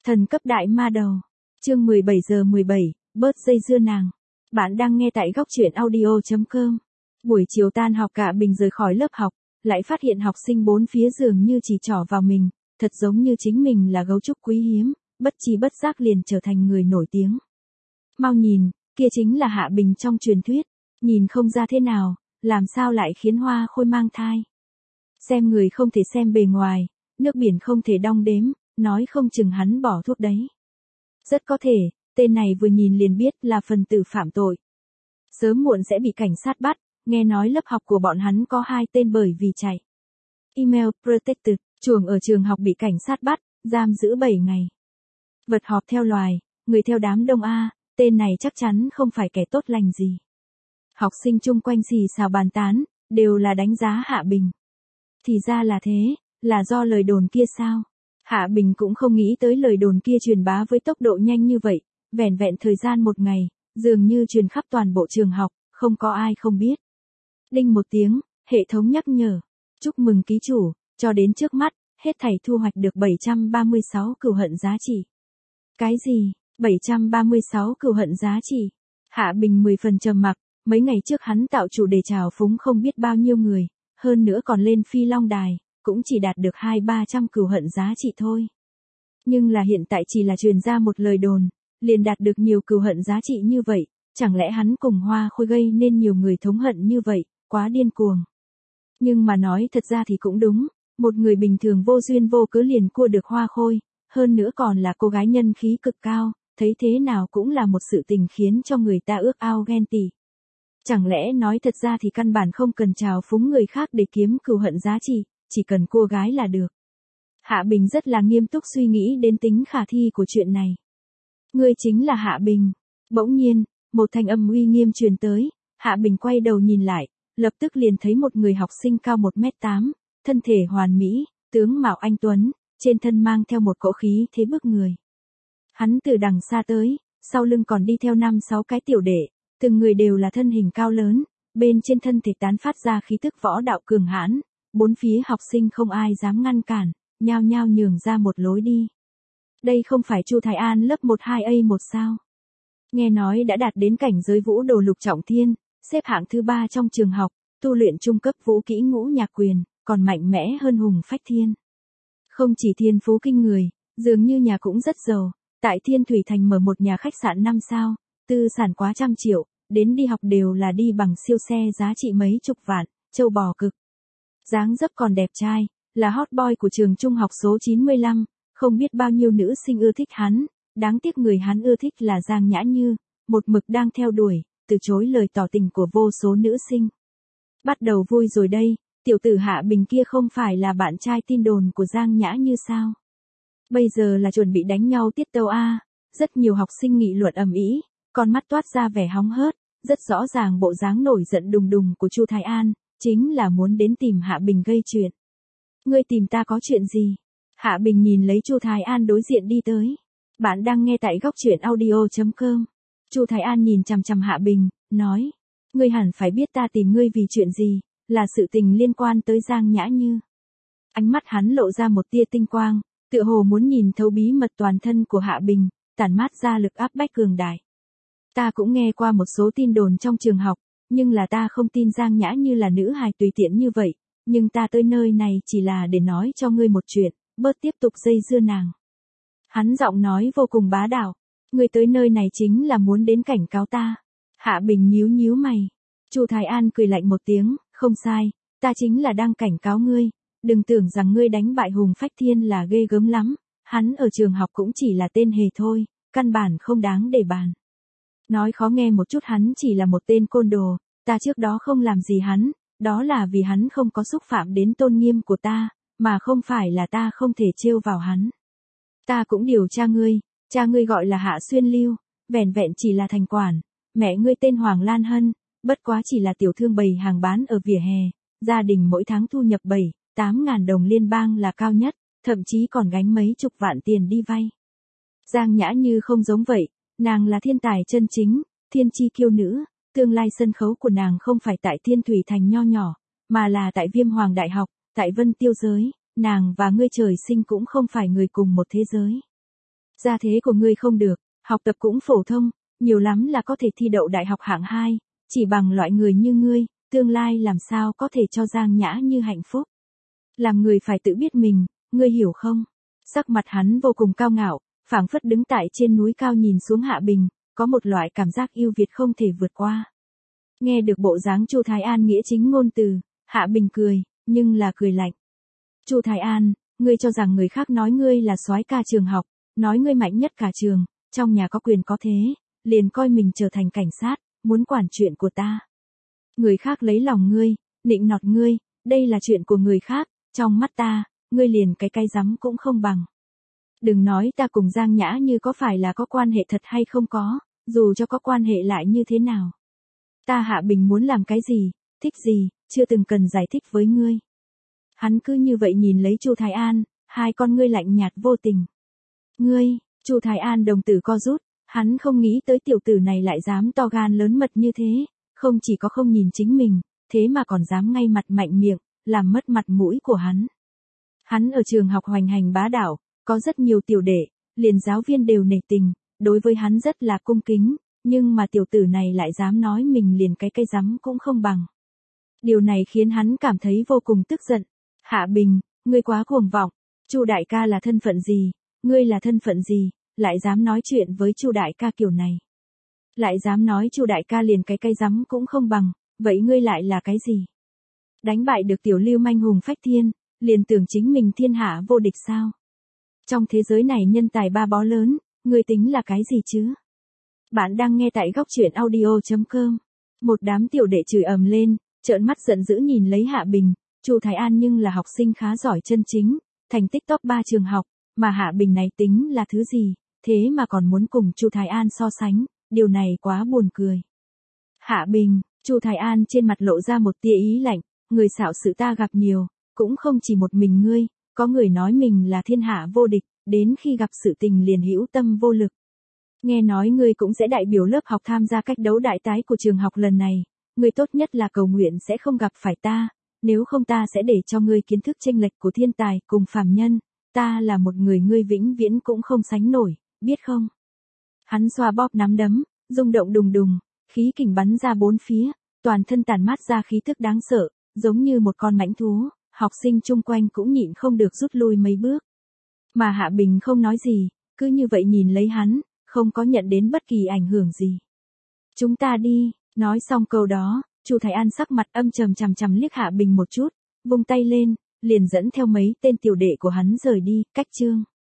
Thần cấp đại ma đầu. Chương 17:17, bớt dây dưa nàng. Bạn đang nghe tại góc truyện audio.com. Buổi chiều tan học cả Bình rời khỏi lớp học, lại phát hiện học sinh bốn phía dường như chỉ trỏ vào mình, thật giống như chính mình là gấu trúc quý hiếm, bất chi bất giác liền trở thành người nổi tiếng. Mau nhìn, kia chính là Hạ Bình trong truyền thuyết, nhìn không ra thế nào, làm sao lại khiến Hoa Khôi mang thai. Xem người không thể xem bề ngoài, nước biển không thể đong đếm, nói không chừng hắn bỏ thuốc đấy. Rất có thể, tên này vừa nhìn liền biết là phần tử phạm tội. Sớm muộn sẽ bị cảnh sát bắt, nghe nói lớp học của bọn hắn có 2 tên bởi vì chạy. Email protected, chuồng ở trường học bị cảnh sát bắt, giam giữ 7 ngày. Vật họp theo loài, người theo đám đông A, tên này chắc chắn không phải kẻ tốt lành gì. Học sinh chung quanh xì xào bàn tán, đều là đánh giá Hạ Bình. Thì ra là thế, là do lời đồn kia sao? Hạ Bình cũng không nghĩ tới lời đồn kia truyền bá với tốc độ nhanh như vậy, vẻn vẹn thời gian 1 ngày, dường như truyền khắp toàn bộ trường học, không có ai không biết. Đinh một tiếng, hệ thống nhắc nhở. Chúc mừng ký chủ, cho đến trước mắt, hết thảy thu hoạch được 736 cừu hận giá trị. Cái gì? 736 cừu hận giá trị? Hạ Bình 10 phần trầm mặc, mấy ngày trước hắn tạo chủ đề trào phúng không biết bao nhiêu người, hơn nữa còn lên Phi Long Đài, cũng chỉ đạt được 200-300 cừu hận giá trị thôi. Nhưng là hiện tại chỉ là truyền ra một lời đồn, liền đạt được nhiều cừu hận giá trị như vậy, chẳng lẽ hắn cùng Hoa Khôi gây nên nhiều người thống hận như vậy, quá điên cuồng. Nhưng mà nói thật ra thì cũng đúng, một người bình thường vô duyên vô cớ liền cua được Hoa Khôi, hơn nữa còn là cô gái nhân khí cực cao, thấy thế nào cũng là một sự tình khiến cho người ta ước ao ghen tị. Chẳng lẽ nói thật ra thì căn bản không cần trào phúng người khác để kiếm cừu hận giá trị, chỉ cần cua gái là được. Hạ Bình rất là nghiêm túc suy nghĩ đến tính khả thi của chuyện này. Ngươi chính là Hạ Bình. Bỗng nhiên, một thanh âm uy nghiêm truyền tới, Hạ Bình quay đầu nhìn lại, lập tức liền thấy một người học sinh cao 1m8, thân thể hoàn mỹ, tướng mạo anh tuấn, trên thân mang theo một cỗ khí thế bức người. Hắn từ đằng xa tới, sau lưng còn đi theo 5-6 cái tiểu đệ, từng người đều là thân hình cao lớn, bên trên thân thể tán phát ra khí tức võ đạo cường hãn, bốn phía học sinh không ai dám ngăn cản, nhao nhao nhường ra một lối đi. Đây không phải Chu Thái An lớp 12A1 sao? Nghe nói đã đạt đến cảnh giới vũ đồ lục trọng thiên, xếp hạng thứ 3 trong trường học, tu luyện trung cấp vũ kỹ ngũ nhạc quyền, còn mạnh mẽ hơn Hùng Phách Thiên. Không chỉ thiên phú kinh người, dường như nhà cũng rất giàu, tại Thiên Thủy Thành mở một nhà khách sạn 5 sao, tư sản quá trăm triệu, đến đi học đều là đi bằng siêu xe giá trị mấy chục vạn, châu bò cực. Dáng dấp còn đẹp trai, là hot boy của trường trung học số 95, không biết bao nhiêu nữ sinh ưa thích hắn, đáng tiếc người hắn ưa thích là Giang Nhã Như, một mực đang theo đuổi, từ chối lời tỏ tình của vô số nữ sinh. Bắt đầu vui rồi đây, tiểu tử Hạ Bình kia không phải là bạn trai tin đồn của Giang Nhã Như sao? Bây giờ là chuẩn bị đánh nhau tiết tấu A, rất nhiều học sinh nghị luận ầm ĩ, con mắt toát ra vẻ hóng hớt, rất rõ ràng bộ dáng nổi giận đùng đùng của Chu Thái An, chính là muốn đến tìm Hạ Bình gây chuyện. Ngươi tìm ta có chuyện gì? Hạ Bình nhìn lấy Chu Thái An đối diện đi tới. Bạn đang nghe tại góc truyện audio.com. Chu Thái An nhìn chằm chằm Hạ Bình, nói. Ngươi hẳn phải biết ta tìm ngươi vì chuyện gì, là sự tình liên quan tới Giang Nhã Như. Ánh mắt hắn lộ ra một tia tinh quang, tựa hồ muốn nhìn thấu bí mật toàn thân của Hạ Bình, tản mát ra lực áp bách cường đại. Ta cũng nghe qua một số tin đồn trong trường học, nhưng là ta không tin Giang Nhã Như là nữ hài tùy tiện như vậy, nhưng ta tới nơi này chỉ là để nói cho ngươi một chuyện, bớt tiếp tục dây dưa nàng. Hắn giọng nói vô cùng bá đạo, ngươi tới nơi này chính là muốn đến cảnh cáo ta. Hạ Bình nhíu nhíu mày. Chu Thái An cười lạnh một tiếng, không sai, ta chính là đang cảnh cáo ngươi, đừng tưởng rằng ngươi đánh bại Hùng Phách Thiên là ghê gớm lắm, hắn ở trường học cũng chỉ là tên hề thôi, căn bản không đáng để bàn. Nói khó nghe một chút hắn chỉ là một tên côn đồ, ta trước đó không làm gì hắn, đó là vì hắn không có xúc phạm đến tôn nghiêm của ta, mà không phải là ta không thể trêu vào hắn. Ta cũng điều tra ngươi, cha ngươi gọi là Hạ Xuyên Lưu, vẻn vẹn chỉ là thành quản, mẹ ngươi tên Hoàng Lan Hân, bất quá chỉ là tiểu thương bày hàng bán ở vỉa hè, gia đình mỗi tháng thu nhập 7-8 ngàn đồng liên bang là cao nhất, thậm chí còn gánh mấy chục vạn tiền đi vay. Giang Nhã Như không giống vậy, nàng là thiên tài chân chính, thiên chi kiêu nữ, tương lai sân khấu của nàng không phải tại Thiên Thủy Thành nho nhỏ, mà là tại Viêm Hoàng Đại học, tại Vân Tiêu giới, nàng và ngươi trời sinh cũng không phải người cùng một thế giới. Gia thế của ngươi không được, học tập cũng phổ thông, nhiều lắm là có thể thi đậu đại học hạng 2, chỉ bằng loại người như ngươi, tương lai làm sao có thể cho Giang Nhã Như hạnh phúc. Làm người phải tự biết mình, ngươi hiểu không? Sắc mặt hắn vô cùng cao ngạo, phảng phất đứng tại trên núi cao nhìn xuống Hạ Bình, có một loại cảm giác yêu Việt không thể vượt qua. Nghe được bộ dáng Chu Thái An nghĩa chính ngôn từ, Hạ Bình cười, nhưng là cười lạnh. Chu Thái An, ngươi cho rằng người khác nói ngươi là soái ca trường học, nói ngươi mạnh nhất cả trường, trong nhà có quyền có thế, liền coi mình trở thành cảnh sát, muốn quản chuyện của ta. Người khác lấy lòng ngươi, nịnh nọt ngươi, đây là chuyện của người khác, trong mắt ta, ngươi liền cái rắm cũng không bằng. Đừng nói ta cùng Giang Nhã Như có phải là có quan hệ thật hay không có, dù cho có quan hệ lại như thế nào. Ta Hạ Bình muốn làm cái gì, thích gì, chưa từng cần giải thích với ngươi. Hắn cứ như vậy nhìn lấy Chu Thái An, hai con ngươi lạnh nhạt vô tình. Ngươi, Chu Thái An đồng tử co rút, hắn không nghĩ tới tiểu tử này lại dám to gan lớn mật như thế, không chỉ có không nhìn chính mình, thế mà còn dám ngay mặt mạnh miệng, làm mất mặt mũi của hắn. Hắn ở trường học hoành hành bá đạo, có rất nhiều tiểu đệ, liền giáo viên đều nể tình, đối với hắn rất là cung kính, nhưng mà tiểu tử này lại dám nói mình liền cái rắm cũng không bằng. Điều này khiến hắn cảm thấy vô cùng tức giận. Hạ Bình, ngươi quá cuồng vọng, Chu đại ca là thân phận gì, ngươi là thân phận gì, lại dám nói chuyện với Chu đại ca kiểu này. Lại dám nói Chu đại ca liền cái rắm cũng không bằng, vậy ngươi lại là cái gì? Đánh bại được tiểu lưu manh hùng phách thiên, liền tưởng chính mình thiên hạ vô địch sao? Trong thế giới này nhân tài ba bó lớn, ngươi tính là cái gì chứ? Bạn đang nghe tại góc truyện audio.com. Một đám tiểu đệ chửi ầm lên, trợn mắt giận dữ nhìn lấy Hạ Bình. Chu Thái An nhưng là học sinh khá giỏi chân chính, thành tích top 3 trường học, mà Hạ Bình này tính là thứ gì, thế mà còn muốn cùng Chu Thái An so sánh, điều này quá buồn cười. Hạ Bình, Chu Thái An trên mặt lộ ra một tia ý lạnh, người xạo sự ta gặp nhiều, cũng không chỉ một mình ngươi, có người nói mình là thiên hạ vô địch, đến khi gặp sự tình liền hữu tâm vô lực. Nghe nói ngươi cũng sẽ đại biểu lớp học tham gia cách đấu đại tái của trường học lần này, ngươi tốt nhất là cầu nguyện sẽ không gặp phải ta, nếu không ta sẽ để cho ngươi kiến thức chênh lệch của thiên tài cùng phàm nhân, ta là một người ngươi vĩnh viễn cũng không sánh nổi, biết không? Hắn xoa bóp nắm đấm, rung động đùng đùng, khí kình bắn ra bốn phía, toàn thân tản mát ra khí tức đáng sợ, giống như một con mãnh thú, học sinh chung quanh cũng nhịn không được rút lui mấy bước. Mà Hạ Bình không nói gì, cứ như vậy nhìn lấy hắn, không có nhận đến bất kỳ ảnh hưởng gì. Chúng ta đi, nói xong câu đó, Chu Thái An sắc mặt âm trầm chằm liếc Hạ Bình một chút, vung tay lên, liền dẫn theo mấy tên tiểu đệ của hắn rời đi, cách chương.